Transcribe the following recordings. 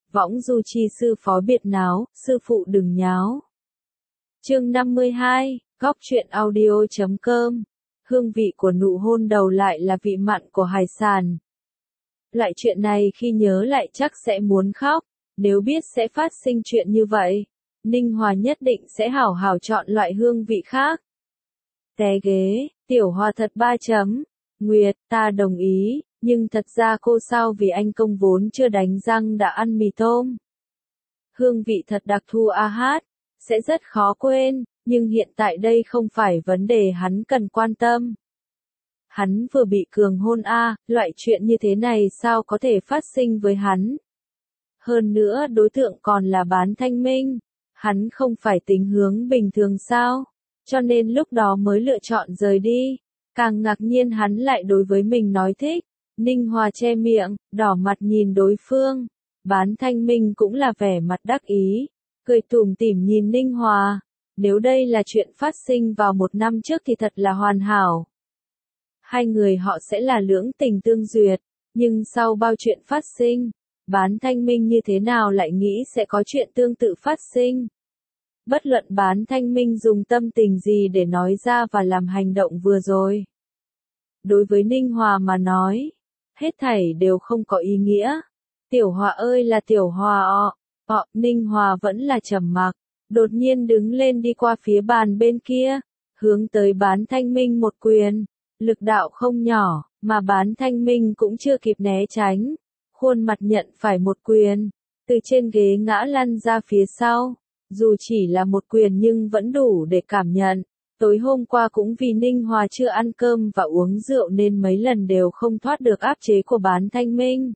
võng du chi sư phó biệt náo, sư phụ đừng nháo. Chương 52, góc truyện audio.com. Hương vị của nụ hôn đầu lại là vị mặn của hải sản. Loại chuyện này khi nhớ lại chắc sẽ muốn khóc, nếu biết sẽ phát sinh chuyện như vậy, Ninh Hòa nhất định sẽ hảo hảo chọn loại hương vị khác. Té ghế, Tiểu Hòa thật 3 chấm. Nguyệt, ta đồng ý, nhưng thật ra cô sao vì anh công vốn chưa đánh răng đã ăn mì tôm. Hương vị thật đặc thù a hát, sẽ rất khó quên, nhưng hiện tại đây không phải vấn đề hắn cần quan tâm. Hắn vừa bị cường hôn loại chuyện như thế này sao có thể phát sinh với hắn. Hơn nữa đối tượng còn là Bán Thanh Minh, hắn không phải tính hướng bình thường sao, cho nên lúc đó mới lựa chọn rời đi. Càng ngạc nhiên hắn lại đối với mình nói thích. Ninh Hòa che miệng, đỏ mặt nhìn đối phương. Bán Thanh Minh cũng là vẻ mặt đắc ý, cười tủm tỉm nhìn Ninh Hòa. Nếu đây là chuyện phát sinh vào 1 năm trước thì thật là hoàn hảo. Hai người họ sẽ là lưỡng tình tương duyệt, nhưng sau bao chuyện phát sinh, Bán Thanh Minh như thế nào lại nghĩ sẽ có chuyện tương tự phát sinh. Bất luận Bán Thanh Minh dùng tâm tình gì để nói ra và làm hành động vừa rồi. Đối với Ninh Hòa mà nói, hết thảy đều không có ý nghĩa. Tiểu Hòa ơi là Tiểu Hòa Ninh Hòa vẫn là trầm mặc, đột nhiên đứng lên đi qua phía bàn bên kia, hướng tới Bán Thanh Minh một quyền, lực đạo không nhỏ, mà Bán Thanh Minh cũng chưa kịp né tránh, khuôn mặt nhận phải một quyền, từ trên ghế ngã lăn ra phía sau. Dù chỉ là một quyền nhưng vẫn đủ để cảm nhận. Tối hôm qua cũng vì Ninh Hòa chưa ăn cơm và uống rượu nên mấy lần đều không thoát được áp chế của Bán Thanh Minh.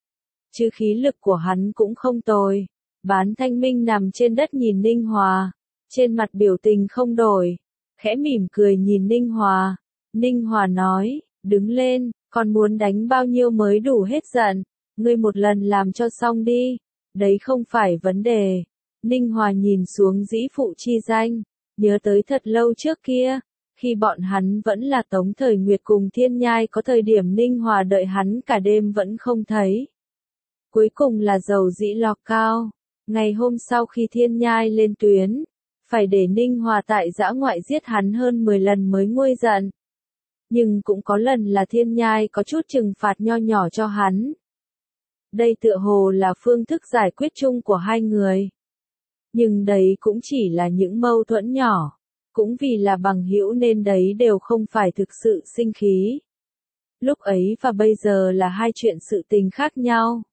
Chứ khí lực của hắn cũng không tồi. Bán Thanh Minh nằm trên đất nhìn Ninh Hòa, trên mặt biểu tình không đổi, khẽ mỉm cười nhìn Ninh Hòa. Ninh Hòa nói, đứng lên, còn muốn đánh bao nhiêu mới đủ hết giận, ngươi một lần làm cho xong đi, đấy không phải vấn đề. Ninh Hòa nhìn xuống dĩ phụ chi danh, nhớ tới thật lâu trước kia, khi bọn hắn vẫn là Tống Thời Nguyệt cùng Thiên Nhai có thời điểm Ninh Hòa đợi hắn cả đêm vẫn không thấy. Cuối cùng là dầu dĩ lọc cao, ngày hôm sau khi Thiên Nhai lên tuyến, phải để Ninh Hòa tại dã ngoại giết hắn hơn 10 lần mới nguôi giận. Nhưng cũng có lần là Thiên Nhai có chút trừng phạt nho nhỏ cho hắn. Đây tựa hồ là phương thức giải quyết chung của hai người. Nhưng đấy cũng chỉ là những mâu thuẫn nhỏ, cũng vì là bằng hữu nên đấy đều không phải thực sự sinh khí. Lúc ấy và bây giờ là hai chuyện sự tình khác nhau.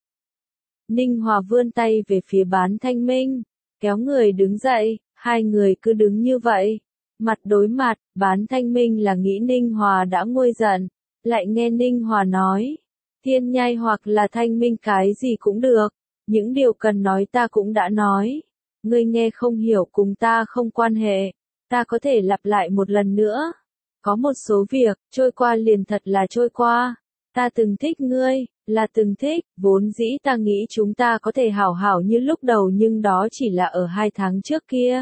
Ninh Hòa vươn tay về phía Bán Thanh Minh, kéo người đứng dậy, hai người cứ đứng như vậy, mặt đối mặt. Bán Thanh Minh là nghĩ Ninh Hòa đã nguôi giận, lại nghe Ninh Hòa nói, Thiên Nhai hoặc là Thanh Minh cái gì cũng được, những điều cần nói ta cũng đã nói. Ngươi nghe không hiểu cùng ta không quan hệ, ta có thể lặp lại một lần nữa. Có một số việc, trôi qua liền thật là trôi qua. Ta từng thích ngươi, là từng thích, vốn dĩ ta nghĩ chúng ta có thể hảo hảo như lúc đầu nhưng đó chỉ là ở 2 tháng trước kia.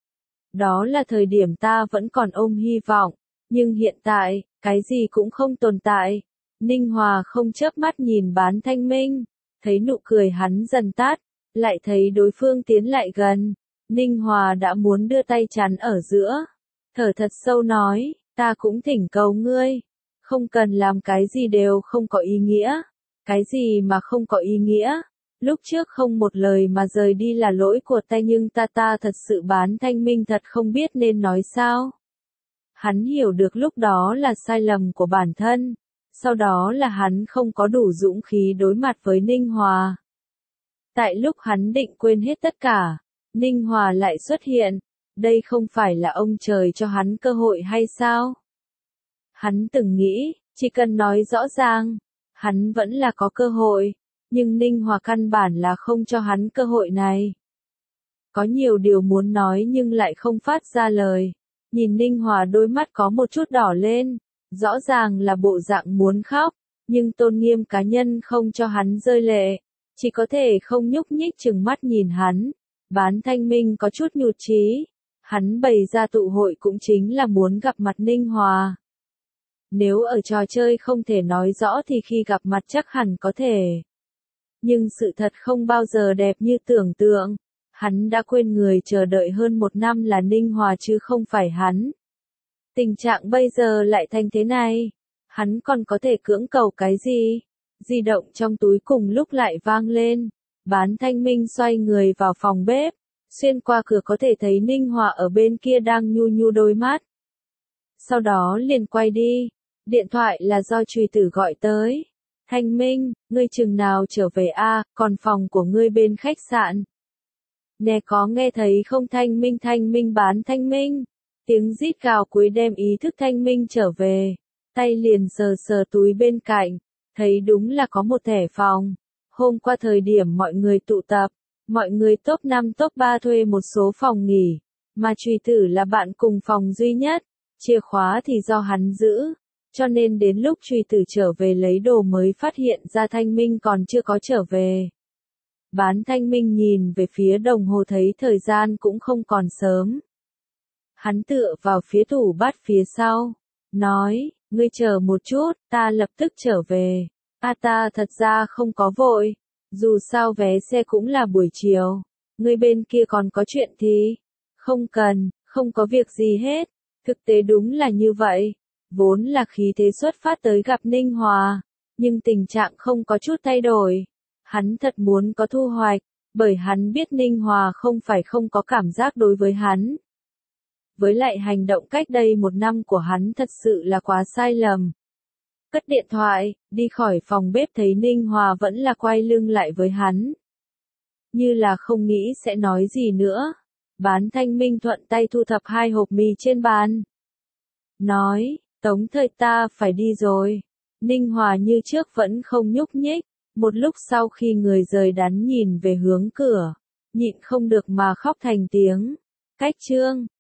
Đó là thời điểm ta vẫn còn ôm hy vọng, nhưng hiện tại, cái gì cũng không tồn tại. Ninh Hòa không chớp mắt nhìn Bán Thanh Minh, thấy nụ cười hắn dần tắt. Lại thấy đối phương tiến lại gần, Ninh Hòa đã muốn đưa tay chắn ở giữa, thở thật sâu nói, ta cũng thỉnh cầu ngươi, không cần làm cái gì đều không có ý nghĩa. Cái gì mà không có ý nghĩa? Lúc trước không một lời mà rời đi là lỗi của ta nhưng ta thật sự Bán Thanh Minh thật không biết nên nói sao. Hắn hiểu được lúc đó là sai lầm của bản thân, sau đó là hắn không có đủ dũng khí đối mặt với Ninh Hòa. Tại lúc hắn định quên hết tất cả, Ninh Hòa lại xuất hiện, đây không phải là ông trời cho hắn cơ hội hay sao? Hắn từng nghĩ, chỉ cần nói rõ ràng, hắn vẫn là có cơ hội, nhưng Ninh Hòa căn bản là không cho hắn cơ hội này. Có nhiều điều muốn nói nhưng lại không phát ra lời, nhìn Ninh Hòa đôi mắt có một chút đỏ lên, rõ ràng là bộ dạng muốn khóc, nhưng tôn nghiêm cá nhân không cho hắn rơi lệ. Chỉ có thể không nhúc nhích chừng mắt nhìn hắn. Bán Thanh Minh có chút nhụt chí. Hắn bày ra tụ hội cũng chính là muốn gặp mặt Ninh Hòa. Nếu ở trò chơi không thể nói rõ thì khi gặp mặt chắc hẳn có thể. Nhưng sự thật không bao giờ đẹp như tưởng tượng. Hắn đã quên người chờ đợi hơn 1 năm là Ninh Hòa chứ không phải hắn. Tình trạng bây giờ lại thành thế này. Hắn còn có thể cưỡng cầu cái gì? Di động trong túi cùng lúc lại vang lên. Bán Thanh Minh xoay người vào phòng bếp. Xuyên qua cửa có thể thấy Ninh Hòa ở bên kia đang nhu nhu đôi mắt. Sau đó liền quay đi. Điện thoại là do Trùy Tử gọi tới. Thanh Minh, ngươi chừng nào trở về a? Còn phòng của ngươi bên khách sạn. Nè có nghe thấy không Thanh Minh Bán Thanh Minh. Tiếng rít gào cuối đem ý thức Thanh Minh trở về. Tay liền sờ sờ túi bên cạnh. Thấy đúng là có một thẻ phòng. Hôm qua thời điểm mọi người tụ tập. Mọi người top 5 top 3 thuê một số phòng nghỉ. Mà Trùy Tử là bạn cùng phòng duy nhất. Chìa khóa thì do hắn giữ. Cho nên đến lúc Trùy Tử trở về lấy đồ mới phát hiện ra Thanh Minh còn chưa có trở về. Bán Thanh Minh nhìn về phía đồng hồ thấy thời gian cũng không còn sớm. Hắn tựa vào phía tủ bát phía sau. Nói, ngươi chờ một chút, ta lập tức trở về. Ta thật ra không có vội. Dù sao vé xe cũng là buổi chiều. Ngươi bên kia còn có chuyện thì? Không cần, không có việc gì hết. Thực tế đúng là như vậy. Vốn là khí thế xuất phát tới gặp Ninh Hòa. Nhưng tình trạng không có chút thay đổi. Hắn thật muốn có thu hoạch. Bởi hắn biết Ninh Hòa không phải không có cảm giác đối với hắn. Với lại hành động cách đây 1 năm của hắn thật sự là quá sai lầm. Cất điện thoại, đi khỏi phòng bếp thấy Ninh Hòa vẫn là quay lưng lại với hắn. Như là không nghĩ sẽ nói gì nữa. Bán Thanh Minh thuận tay thu thập 2 hộp mì trên bàn. Nói, Tống Thời ta phải đi rồi. Ninh Hòa như trước vẫn không nhúc nhích. Một lúc sau khi người rời đắn nhìn về hướng cửa. Nhịn không được mà khóc thành tiếng. Cách chương